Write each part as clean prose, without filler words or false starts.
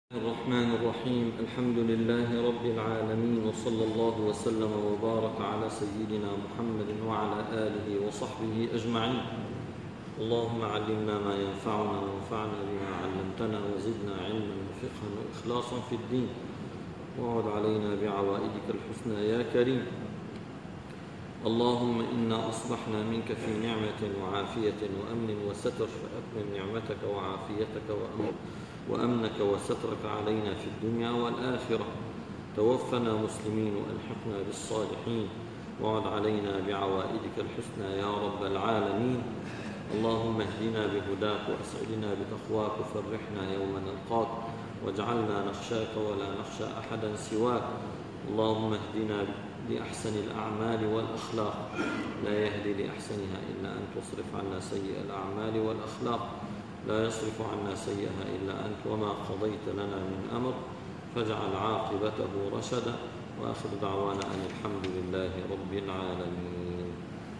الرحمن الرحيم. الحمد لله رب العالمين، وصلى الله وسلم وبارك على سيدنا محمد وعلى آله وصحبه أجمعين. اللهم علمنا ما ينفعنا وانفعنا بما علمتنا وزدنا علما وفقها وإخلاصا في الدين، وعد علينا بعوائدك الحسنى يا كريم. اللهم إنا أصبحنا منك في نعمة وعافية وأمن وستر، فأتمم نعمتك وعافيتك وأمنك وسترك علينا في الدنيا والآخرة. توفنا مسلمين وألحقنا بالصالحين، وعد علينا بعوائدك الحسنى يا رب العالمين. اللهم اهدنا بهداك وأسعدنا بتقواك وفرحنا يوم نلقاك، واجعلنا نخشاك ولا نخشى أحدا سواك. اللهم اهدنا لأحسن الأعمال والأخلاق، لا يهدي لأحسنها إلا أنت، واصرف عنا سيء الأعمال والأخلاق، لا يصرف عنا سيئها إلا أنت. وما قضيت لنا من أمر فاجعل عاقبته رشدا، وآخر دعوانا أن الحمد لله رب العالمين.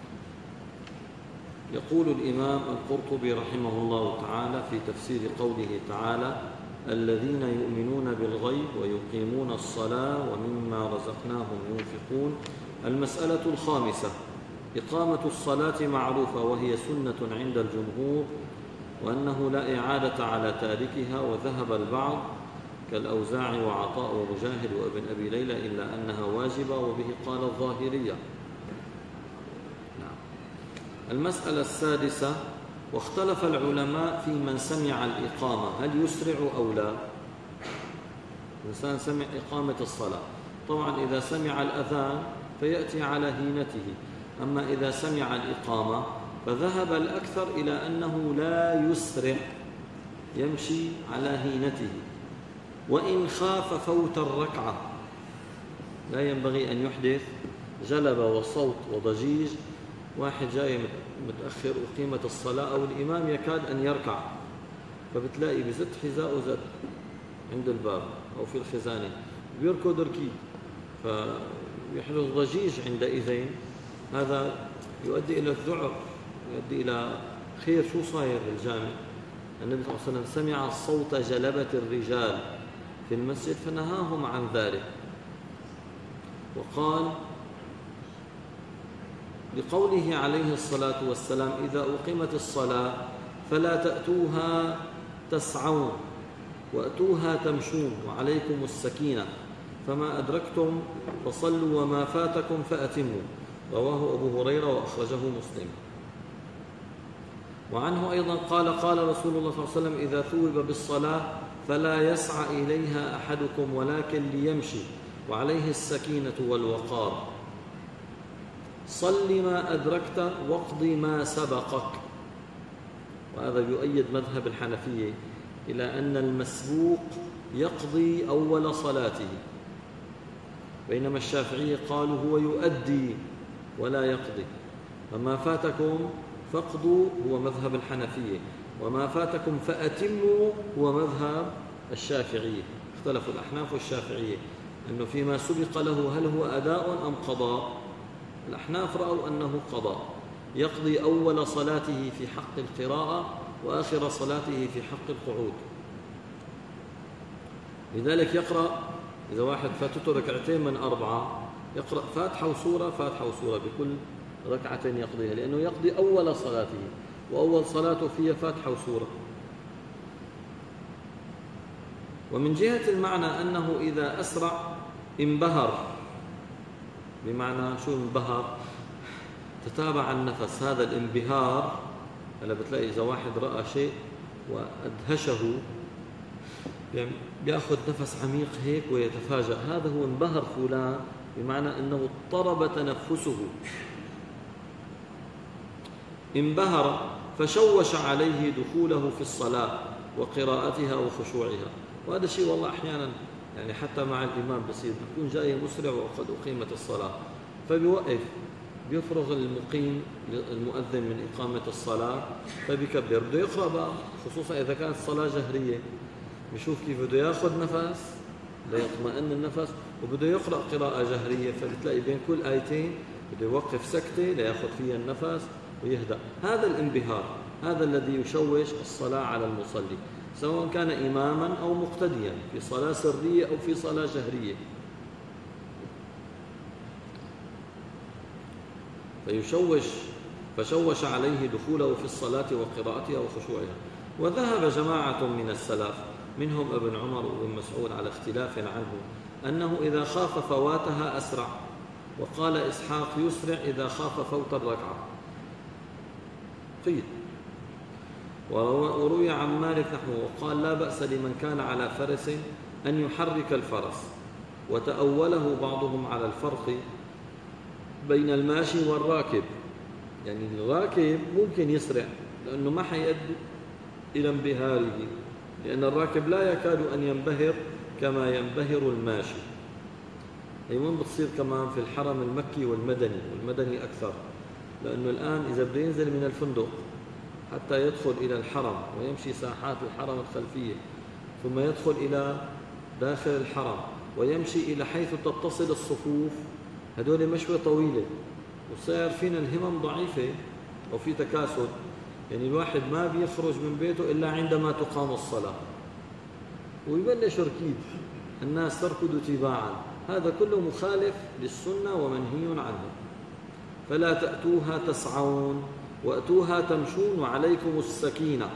يقول الإمام القرطبي رحمه الله تعالى في تفسير قوله تعالى: الذين يؤمنون بالغيب ويقيمون الصلاة ومما رزقناهم ينفقون. المسألة الخامسة: إقامة الصلاة معروفة، وهي سنة عند الجمهور، وأنه لا إعادة على تاركها، وذهب البعض كالأوزاعي وعطاء ومجاهد وابن أبي ليلى إلا أنها واجبة، وبه قال الظاهرية. المسألة السادسة: واختلف العلماء في من سمع الإقامة، هل يسرع أو لا؟ الإنسان سمع إقامة الصلاة، طبعا إذا سمع الأذان فيأتي على هينته، أما إذا سمع الإقامة فذهب الأكثر إلى أنه لا يسرع، يمشي على هينته، وإن خاف فوت الركعة لا ينبغي أن يحدث جلب وصوت وضجيج. واحد جاي متأخر وقيمة الصلاة أو الإمام يكاد أن يركع، فبتلاقي بزت حذاء زد عند الباب أو في الخزانة، بيركض ركيد، فيحدث ضجيج عندئذ. هذا يؤدي إلى الذعر، يؤدي إلى خير. شو صاير بالجامع؟ النبي صلى الله عليه وسلم سمع صوت جلبة الرجال في المسجد فنهاهم عن ذلك، وقال لقوله عليه الصلاة والسلام: إذا أقيمت الصلاة فلا تأتوها تسعون وأتوها تمشون وعليكم السكينة، فما أدركتم فصلوا وما فاتكم فأتموا. رواه أبو هريرة وأخرجه مسلم. وعنه أيضا قال: قال رسول الله صلى الله عليه وسلم: إذا ثوب بالصلاة فلا يسعى إليها أحدكم ولكن ليمشي، وعليه السكينة والوقار. صل ما أدركت واقض ما سبقك. وهذا يؤيد مذهب الحنفية إلى أن المسبوق يقضي أول صلاته، بينما الشافعية قالوا هو يؤدي ولا يقضي. فما فاتكم فاقضوا هو مذهب الحنفية، وما فاتكم فأتموا هو مذهب الشافعية. اختلفوا الأحناف والشافعية أنه فيما سبق له هل هو أداء أم قضاء. الأحناف رأوا أنه قضاء، يقضي أول صلاته في حق القراءة وآخر صلاته في حق القعود. لذلك يقرأ إذا واحد فاتته ركعتين من 4 يقرأ فاتحة وسورة فاتحة وسورة بكل ركعتين يقضيها، لأنه يقضي أول صلاته، وأول صلاته فيها فاتحة وسورة. ومن جهة المعنى أنه إذا أسرع انبهر، بمعنى شو انبهر؟ تتابع النفس. هذا الانبهار هلا بتلاقي إذا واحد رأى شيء وأدهشه يعني بيأخذ نفس عميق هيك ويتفاجأ، هذا هو انبهر فلان، بمعنى أنه اضطرب تنفسه. انبهر فشوش عليه دخوله في الصلاة وقراءتها وخشوعها. وهذا شيء والله أحيانا يعني حتى مع الإمام بصير، بيكون جاي مسرع وقد أقيمت الصلاة، فبيوقف بيفرغ المؤذن من إقامة الصلاة فبيكبر، بده يقرأ بقى، خصوصا إذا كانت الصلاة جهرية، بيشوف كيف بده ياخذ نفس ليطمئن النفس، وبده يقرأ قراءة جهرية، فبتلاقي بين كل آيتين بده يوقف سكتة ليأخذ فيها النفس ويهدأ. هذا الانبهار هذا الذي يشوش الصلاة على المصلي، سواء كان إماما أو مقتديا في صلاة سرية أو في صلاة جهرية. فشوش عليه دخوله في الصلاة وقراءتها وخشوعها. وذهب جماعة من السلف منهم ابن عمر وابن مسعود على اختلاف عنه أنه إذا خاف فواتها أسرع، وقال إسحاق يسرع إذا خاف فوت الركعة. قيل. وروي عن مالك نحوه وقال لا بأس لمن كان على فرس أن يحرك الفرس، وتأوله بعضهم على الفرق بين الماشي والراكب، يعني الراكب ممكن يسرع لأنه ما حيؤدي إلى انبهاره، لأن الراكب لا يكاد أن ينبهر كما ينبهر الماشي. أيضا بتصير كمان في الحرم المكي والمدني أكثر، لأنه الآن إذا بده ينزل من الفندق حتى يدخل إلى الحرم ويمشي ساحات الحرم الخلفية، ثم يدخل إلى داخل الحرم ويمشي إلى حيث تتصل الصفوف، هدول مشوة طويلة، وصار فينا الهمم ضعيفة أو في تكاسل، يعني الواحد ما بيخرج من بيته إلا عندما تقام الصلاة، ويبلش ركيب الناس تركض تباعا. هذا كله مخالف للسنة ومنهي عنه. فلا تأتوها تسعون وأتوها تمشون وعليكم السكينة.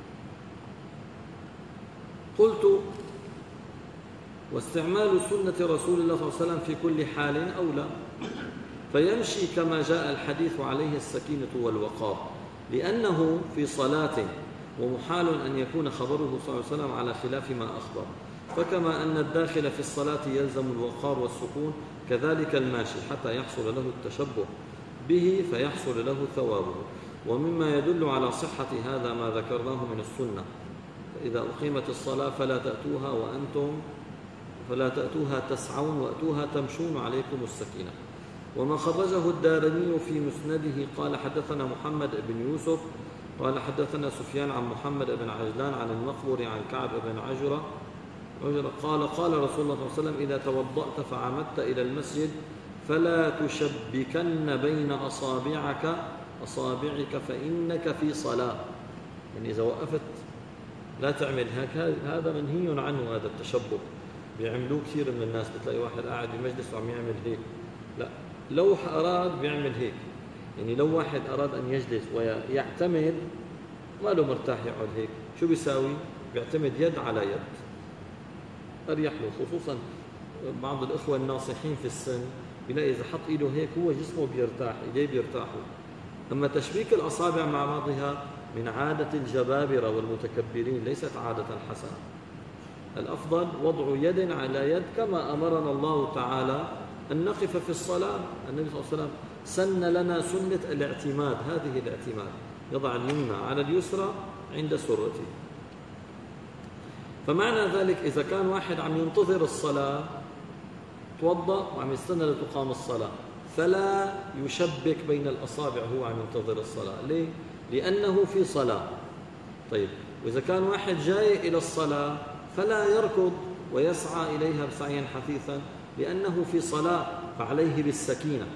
قلت واستعمال سنة رسول الله صلى الله عليه وسلم في كل حال أولى، فيمشي كما جاء الحديث عليه السكينة والوقار، لأنه في صلاة، ومحال أن يكون خبره صلى الله عليه وسلم على خلاف ما أخبر. فكما أن الداخل في الصلاة يلزم الوقار والسكون، كذلك الماشي حتى يحصل له التشبه به فيحصل له ثوابه. ومما يدل على صحة هذا ما ذكرناه من السنة: فإذا أقيمت الصلاة فلا تأتوها تسعون وأتوها تمشون عليكم السكينة. وما خرجه الدارمي في مسنده قال حدثنا محمد بن يوسف قال حدثنا سفيان عن محمد بن عجلان عن المقبور عن كعب بن عجرة قال قال رسول الله صلى الله عليه وسلم: إذا توضأت فعمدت إلى المسجد فلا تشبكن بين أصابعك فإنك في صلاة. يعني إذا وقفت لا تعمل هيك، هذا منهي عنه. هذا التشبك بيعملوه كثير من الناس، بتلاقي واحد قاعد بمجلس وعم يعمل هيك. لا، لو أراد بيعمل هيك. يعني لو واحد أراد أن يجلس ويعتمد، ما له مرتاح يقعد هيك، شو بيساوي؟ بيعتمد يد على يد، أريح له. خصوصا بعض الإخوة الناصحين في السن بيلاقي إذا حط إيده هيك هو جسمه بيرتاح، إيديه بيرتاحوا. أما تشبيك الأصابع مع بعضها من عادة الجبابرة والمتكبرين، ليست عادة حسنة. الأفضل وضع يد على يد كما أمرنا الله تعالى أن نقف في الصلاة. النبي صلى الله عليه وسلم سن لنا سنة الاعتماد، هذه الاعتماد، يضع اليمنى على اليسرى عند سرته. فمعنى ذلك إذا كان واحد عم ينتظر الصلاة، توضأ وعم يستنى لتقام الصلاة، فلا يشبك بين الأصابع هو عم ينتظر الصلاة. ليه؟ لأنه في صلاة. طيب، وإذا كان واحد جاي إلى الصلاة فلا يركض ويسعى إليها سعيا حثيثا، لأنه في صلاة، فعليه بالسكينة.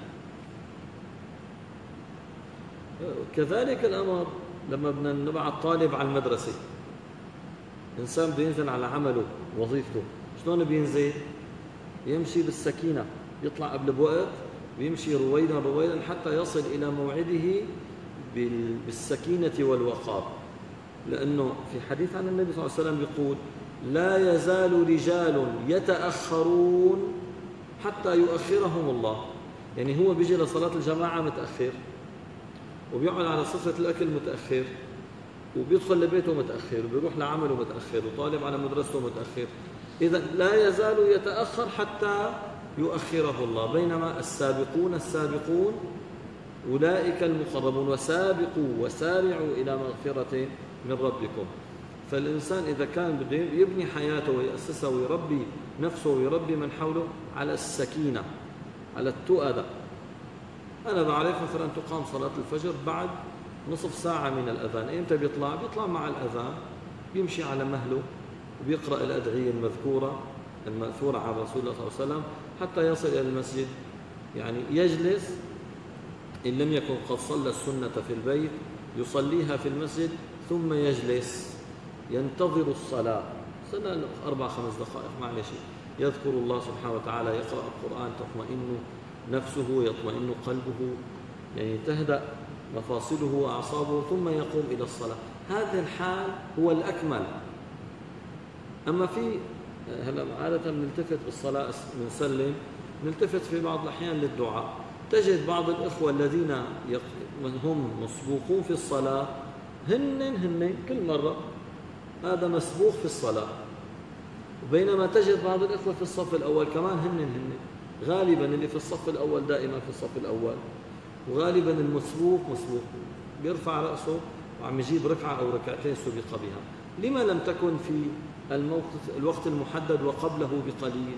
كذلك الأمر لما بدنا نبعث طالب على المدرسة، إنسان بينزل على عمله وظيفته، شلون بينزل؟ يمشي بالسكينة، يطلع قبل بوقت ويمشي رويدا رويدا حتى يصل إلى موعده بالسكينة والوقار. لأنه في حديث عن النبي صلى الله عليه وسلم يقول: لا يزال رجال يتأخرون حتى يؤخرهم الله. يعني هو بيجي لصلاة الجماعة متأخر، وبيقعد على صفة الأكل متأخر، وبيدخل لبيته متأخر، وبيروح لعمله متأخر، وطالب على مدرسته متأخر. إذا لا يزال يتأخر حتى يؤخره الله. بينما السابقون أولئك المقربون، وسابقوا وسارعوا إلى مغفرة من ربكم. فالإنسان إذا كان بده يبني حياته ويأسسها ويربي نفسه ويربي من حوله على السكينة، على التؤدة. أنا بعرف مثلا تقام صلاة الفجر بعد نصف ساعة من الأذان. إمتى بيطلع مع الأذان، بيمشي على مهله وبيقرأ الأدعية المذكورة المأثورة عن رسول الله صلى الله عليه وسلم حتى يصل إلى المسجد. يعني يجلس، إن لم يكن قد صلى السنة في البيت يصليها في المسجد ثم يجلس. ينتظر الصلاة، صلى 4-5 دقائق معلش، يذكر الله سبحانه وتعالى، يقرأ القرآن، تطمئن نفسه، يطمئن قلبه، يعني تهدأ مفاصله وأعصابه، ثم يقوم إلى الصلاة. هذا الحال هو الأكمل. أما في هلا عادة نلتفت بالصلاة، نسلم، نلتفت في بعض الأحيان للدعاء. تجد بعض الإخوة الذين هم مسبوقون في الصلاة هن كل مرة هذا مسبوق في الصلاة، وبينما تجد بعض الإخوة في الصف الأول كمان هن غالبا اللي في الصف الأول دائما في الصف الأول، وغالبا المسبوق مسبوق بيرفع رأسه وعم يجيب ركعة أو ركعتين سبق بها. لما لم تكن في الوقت المحدد وقبله بقليل؟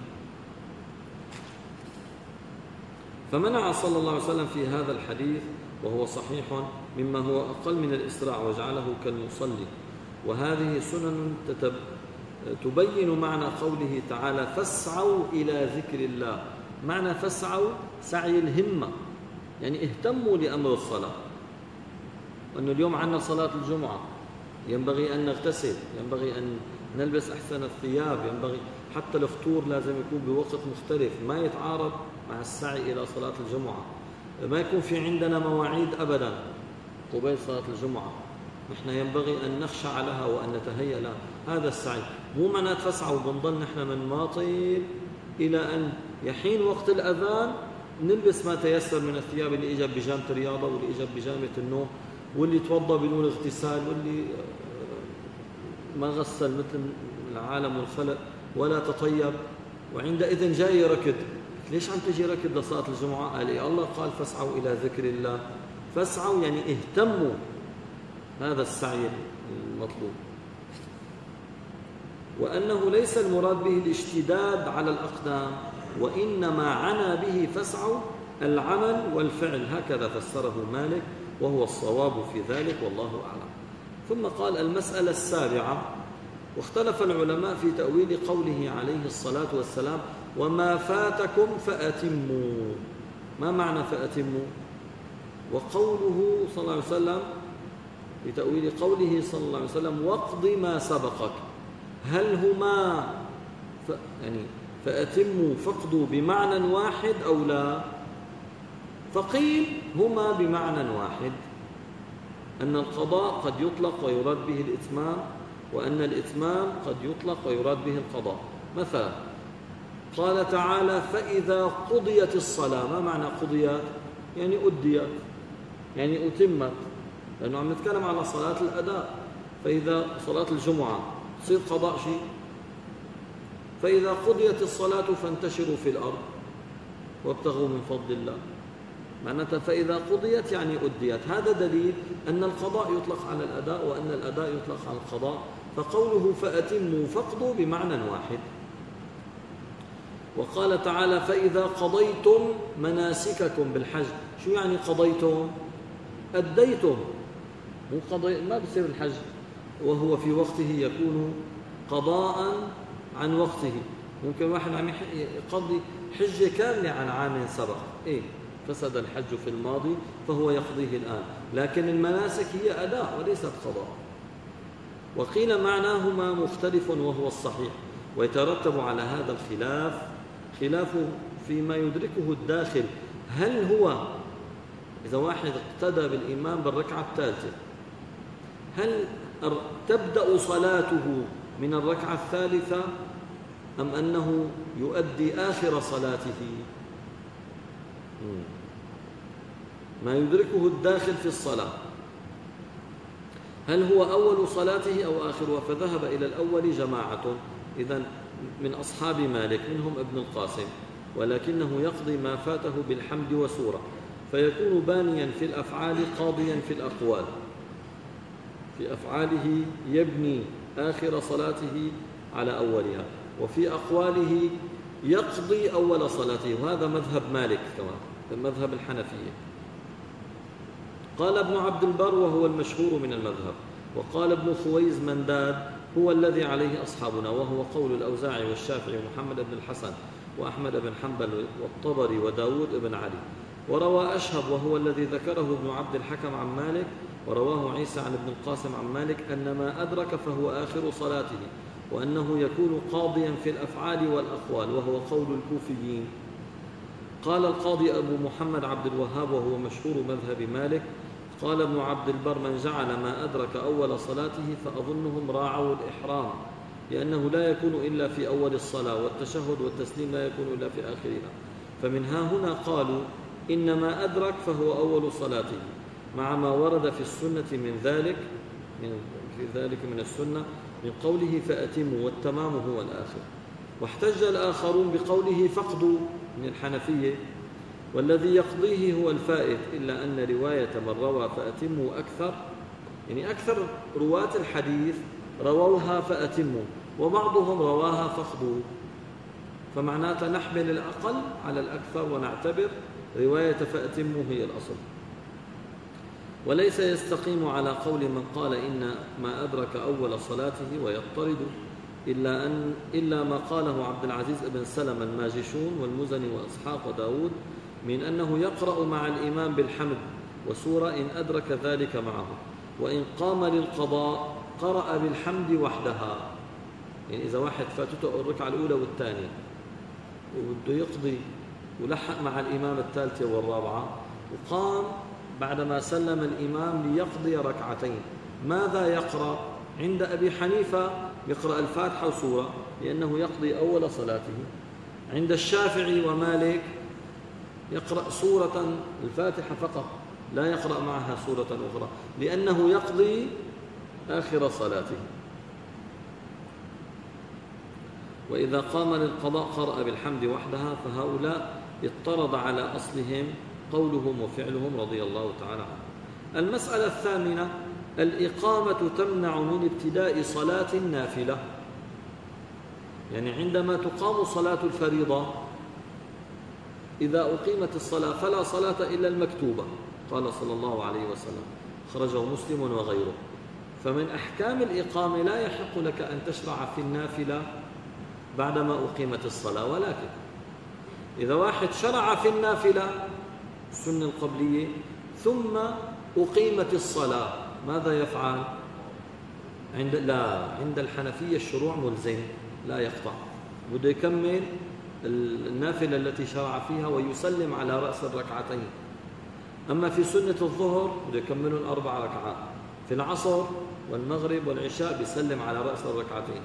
فمنع صلى الله عليه وسلم في هذا الحديث، وهو صحيح، مما هو أقل من الإسراع وجعله كالمصلي. وهذه سنن تبين معنى قوله تعالى فاسعوا إلى ذكر الله. معنى فاسعوا سعي الهمة، يعني اهتموا لأمر الصلاة. وأنه اليوم عندنا صلاة الجمعة، ينبغي أن نغتسل، ينبغي أن نلبس أحسن الثياب، ينبغي حتى الفطور لازم يكون بوقت مختلف ما يتعارض مع السعي إلى صلاة الجمعة. ما يكون في عندنا مواعيد أبدا قبيل صلاة الجمعة، نحن ينبغي أن نخشع لها وأن نتهيأ لها. هذا السعي، مو معنى تفسعوا بنضل نحن من ماطل إلى أن يحين وقت الأذان نلبس ما تيسر من الثياب، اللي إجا بجامة الرياضة، واللي إجا بجامة النوم، واللي توضى بدون اغتسال، واللي ما غسل مثل العالم والخلق ولا تطيب، وعندئذ جاي ركض. ليش عم تجي ركض لصلاة الجمعة؟ قال إيه؟ الله قال فاسعوا إلى ذكر الله. فاسعوا يعني اهتموا، هذا السعي المطلوب. وأنه ليس المراد به الاشتداد على الأقدام، وإنما عنى به فاسعوا العمل والفعل، هكذا فسره مالك، وهو الصواب في ذلك والله أعلم. ثم قال المسألة السابعة، واختلف العلماء في تأويل قوله عليه الصلاة والسلام وما فاتكم فأتموا. ما معنى فأتموا؟ وقوله صلى الله عليه وسلم في تأويل قوله صلى الله عليه وسلم واقض ما سبقك، هل هما يعني فأتموا فقدوا بمعنى واحد أو لا؟ فقيل هما بمعنى واحد، أن القضاء قد يطلق ويراد به الإتمام، وأن الإتمام قد يطلق ويراد به القضاء. مثلا قال تعالى فإذا قضيت الصلاة. ما معنى قضيت؟ يعني أديت، يعني أتمت، لأنه عم نتكلم على صلاة الأداء. فإذا صلاة الجمعة تصير قضاء شيء. فإذا قضيت الصلاة فانتشروا في الأرض وابتغوا من فضل الله، معناتها فإذا قضيت يعني أديت. هذا دليل أن القضاء يطلق على الأداء، وأن الأداء يطلق على القضاء. فقوله فأتموا فقضوا بمعنى واحد. وقال تعالى فإذا قضيتم مناسككم بالحج. شو يعني قضيتم؟ أديتم، مو قضي، ما بصير الحج وهو في وقته يكون قضاء عن وقته. ممكن واحد عم يقضي حجة كاملة عن عام سبق، إيه فسد الحج في الماضي فهو يقضيه الآن، لكن المناسك هي أداء وليست قضاء. وقيل معناهما مختلف وهو الصحيح، ويترتب على هذا الخلاف خلاف فيما يدركه الداخل. هل هو إذا واحد اقتدى بالإمام بالركعة الثالثة، هل تبدأ صلاته من الركعة الثالثة أم أنه يؤدي آخر صلاته؟ ما يدركه الداخل في الصلاة، هل هو أول صلاته أو آخرها؟ فذهب إلى الأول جماعة إذن من أصحاب مالك، منهم ابن القاسم، ولكنه يقضي ما فاته بالحمد وسورة، فيكون بانيا في الأفعال قاضيا في الأقوال. في أفعاله يبني آخر صلاته على أولها، وفي أقواله يقضي أول صلاته، وهذا مذهب مالك كمان، مذهب الحنفية. قال ابن عبد البر وهو المشهور من المذهب، وقال ابن خويز منداد هو الذي عليه أصحابنا، وهو قول الأوزاعي والشافعي ومحمد بن الحسن وأحمد بن حنبل والطبري وداود بن علي. وروى أشهب وهو الذي ذكره ابن عبد الحكم عن مالك ورواه عيسى عن ابن القاسم عن مالك أن ما أدرك فهو آخر صلاته، وأنه يكون قاضيا في الأفعال والأقوال، وهو قول الكوفيين. قال القاضي أبو محمد عبد الوهاب وهو مشهور مذهب مالك: قال ابن عبد البر: من جعل ما أدرك أول صلاته فأظنهم راعوا الإحرام، لأنه لا يكون إلا في أول الصلاة، والتشهد والتسليم لا يكون إلا في آخرها، فمن ها هنا قالوا إن ما أدرك فهو أول صلاته، مع ما ورد في السنة من السنة من قوله فأتموا، والتمام هو الآخر. واحتج الآخرون بقوله فقدوا من الحنفية، والذي يقضيه هو الفائت، إلا أن رواية من روى فأتموا أكثر، يعني أكثر رواة الحديث رووها فأتموا، وبعضهم رواها فقدوا، فمعناته نحمل الأقل على الأكثر ونعتبر رواية فأتموا هي الأصل. وليس يستقيم على قول من قال إن ما أدرك أول صلاته ويضطرد، إلا ما قاله عبد العزيز بن سلم الماجشون والمزني وإسحاق وداود من أنه يقرأ مع الإمام بالحمد وسورة إن أدرك ذلك معه، وإن قام للقضاء قرأ بالحمد وحدها. يعني إذا واحد فاتته الركعة الأولى والثانية وبده يقضي ولحق مع الإمام الثالثة والرابعة، وقام بعدما سلم الإمام ليقضي ركعتين، ماذا يقرأ؟ عند أبي حنيفة يقرأ الفاتحة وسورة لأنه يقضي أول صلاته. عند الشافعي ومالك يقرأ سورة الفاتحة فقط، لا يقرأ معها سورة أخرى لأنه يقضي آخر صلاته. وإذا قام للقضاء قرأ بالحمد وحدها، فهؤلاء اضطرد على أصلهم قولهم وفعلهم رضي الله تعالى عنه. المسألة الثامنة: الإقامة تمنع من ابتداء صلاة النافلة، يعني عندما تقام صلاة الفريضة إذا أقيمت الصلاة فلا صلاة إلا المكتوبة، قال صلى الله عليه وسلم، خرجه مسلم وغيره. فمن أحكام الإقامة لا يحق لك أن تشرع في النافلة بعدما أقيمت الصلاة، ولكن إذا واحد شرع في النافلة السنة القبلية ثم أقيمت الصلاة ماذا يفعل؟ عند الحنفية الشروع ملزم لا يقطع، بده يكمل النافلة التي شرع فيها ويسلم على رأس الركعتين. أما في سنة الظهر بده يكملون 4 ركعات، في العصر والمغرب والعشاء بيسلم على رأس الركعتين.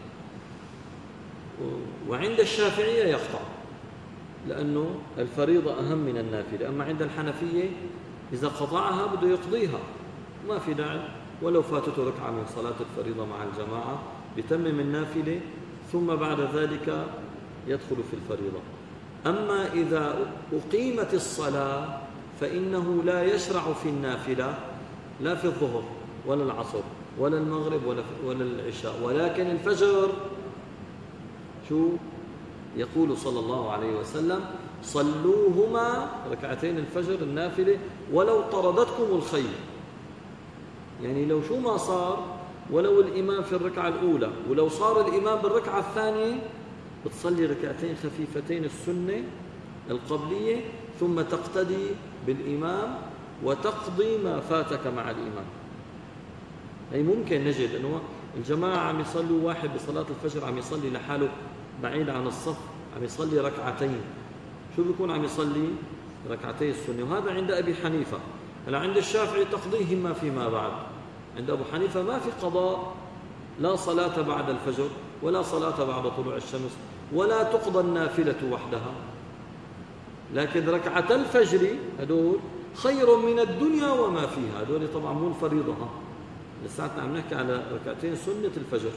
وعند الشافعية يقطع لأنه الفريضة أهم من النافلة. أما عند الحنفية إذا قطعها بده يقضيها، ما في داعي، ولو فاتته ركعة من صلاة الفريضة مع الجماعة بتمم النافلة ثم بعد ذلك يدخل في الفريضة. أما إذا أقيمت الصلاة فإنه لا يشرع في النافلة لا في الظهر ولا العصر ولا المغرب ولا العشاء، ولكن الفجر شو يقول صلى الله عليه وسلم: صلوهما، ركعتين الفجر النافلة، ولو طردتكم الخيل. يعني لو شو ما صار، ولو الإمام في الركعة الأولى ولو صار الإمام بالركعة الثانية بتصلي ركعتين خفيفتين السنة القبلية ثم تقتدي بالإمام وتقضي ما فاتك مع الإمام. أي ممكن نجد أنه الجماعة عم يصلوا، واحد بصلاة الفجر عم يصلي لحاله بعيد عن الصف، عم يصلي ركعتين، شو بيكون عم يصلي؟ ركعتي السنة. وهذا عند أبي حنيفة. هلا عند الشافعي تقضيهما فيما بعد. عند أبو حنيفة ما في قضاء، لا صلاة بعد الفجر ولا صلاة بعد طلوع الشمس، ولا تقضى النافلة وحدها، لكن ركعة الفجر هدول خير من الدنيا وما فيها. هدول طبعا مو الفريضة، لساتنا عم نحكي على ركعتين سنة الفجر،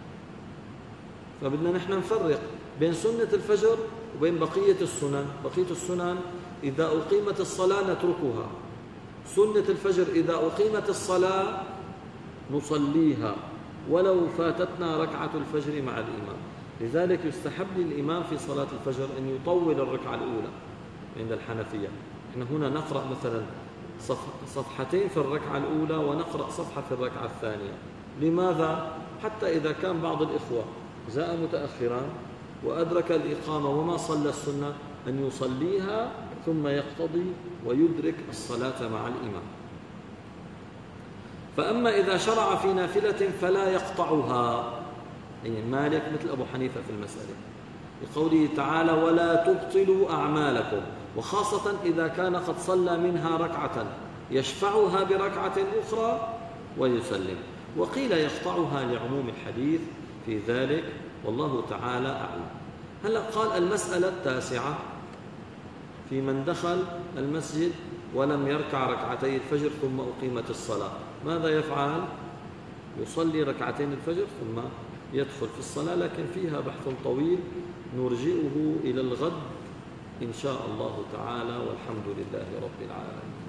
فبدنا نحن نفرق بين سنة الفجر وبين بقية السنن. بقية السنن إذا أقيمت الصلاة نتركها، سنة الفجر إذا أقيمت الصلاة نصليها ولو فاتتنا ركعة الفجر مع الإمام. لذلك يستحب للإمام في صلاة الفجر أن يطول الركعة الأولى عند الحنفية. نحن هنا نقرأ مثلا صفحتين في الركعة الأولى ونقرأ صفحة في الركعة الثانية. لماذا؟ حتى إذا كان بعض الإخوة جاء متأخرا وأدرك الإقامة وما صلى السنة أن يصليها ثم يقتضي ويدرك الصلاة مع الإمام. فأما إذا شرع في نافلة فلا يقطعها، يعني مالك مثل أبو حنيفة في المسألة بقوله تعالى ولا تبطلوا أعمالكم، وخاصة إذا كان قد صلى منها ركعة يشفعها بركعة أخرى ويسلم. وقيل يقطعها لعموم الحديث في ذلك، والله تعالى أعلم. هلأ قال المسألة التاسعة في من دخل المسجد ولم يركع ركعتي الفجر ثم أقيمت الصلاة، ماذا يفعل؟ يصلي ركعتين الفجر ثم يدخل في الصلاة، لكن فيها بحث طويل نرجئه إلى الغد إن شاء الله تعالى، والحمد لله رب العالمين.